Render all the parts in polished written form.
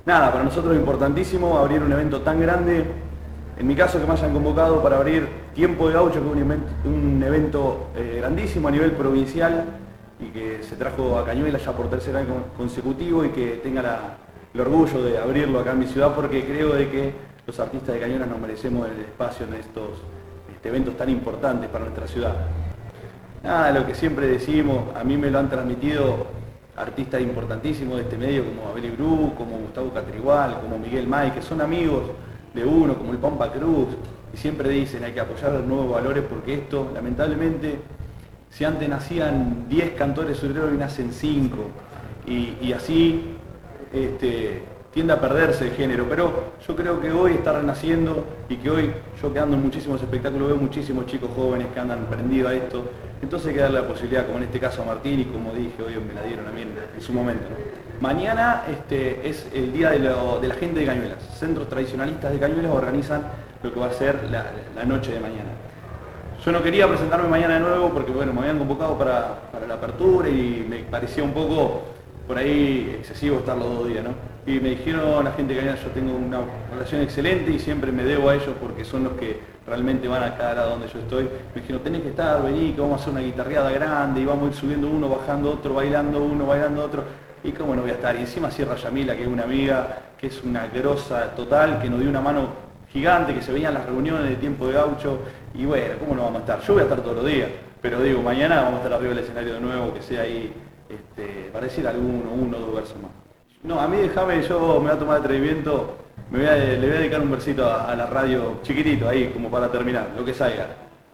Nada, para nosotros es importantísimo abrir un evento tan grande. En mi caso, que me hayan convocado para abrir Tiempo de Gaucho, que es un evento grandísimo a nivel provincial y que se trajo a Cañuelas ya por tercer año consecutivo, y que tenga el orgullo de abrirlo acá en mi ciudad, porque creo de que los artistas de Cañuelas nos merecemos el espacio en estos eventos tan importantes para nuestra ciudad. Nada, lo que siempre decimos, a mí me lo han transmitido artistas importantísimos de este medio, como Abel Bru, como Gustavo Catrigual, como Miguel May, que son amigos de uno, como el Pampa Cruz, y siempre dicen hay que apoyar los nuevos valores, porque esto, lamentablemente, si antes nacían 10 cantores sureros, hoy nacen 5, y así tiende a perderse el género, pero yo creo que hoy está renaciendo, y que hoy, yo que ando en muchísimos espectáculos, veo muchísimos chicos jóvenes que andan prendidos a esto. Entonces hay que darle la posibilidad, como en este caso a Martín, y como dije, hoy me la dieron a mí en su momento, ¿no? Mañana es el día de la gente de Cañuelas. Centros tradicionalistas de Cañuelas organizan lo que va a ser la noche de mañana. Yo no quería presentarme mañana de nuevo porque, bueno, me habían convocado para la apertura y me parecía un poco por ahí excesivo estar los 2 días, ¿no? Y me dijeron, la gente de Cañuelas, yo tengo una relación excelente y siempre me debo a ellos porque son los que realmente van a cada lado donde yo estoy. Me dijeron, tenés que estar, vení, que vamos a hacer una guitarreada grande y vamos a ir subiendo uno, bajando otro, bailando uno, bailando otro. Y cómo no voy a estar. Y encima Sierra Yamila, que es una amiga, que es una grosa total, que nos dio una mano gigante, que se veían las reuniones de Tiempo de Gaucho. Y bueno, ¿cómo no vamos a estar? Yo voy a estar todos los días, pero digo, mañana vamos a estar arriba del escenario de nuevo, que sea ahí, para decir uno o 2 versos más. No, a mí déjame, yo me voy a tomar el atrevimiento, le voy a dedicar un versito a la radio, chiquitito, ahí, como para terminar, lo que salga.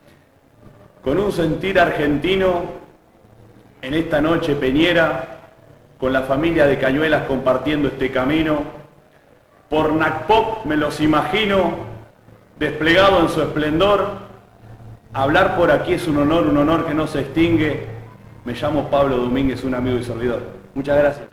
Con un sentir argentino, en esta noche peñera, con la familia de Cañuelas compartiendo este camino, por Nacpop me los imagino, desplegado en su esplendor. Hablar por aquí es un honor que no se extingue. Me llamo Pablo Domínguez, un amigo y servidor. Muchas gracias.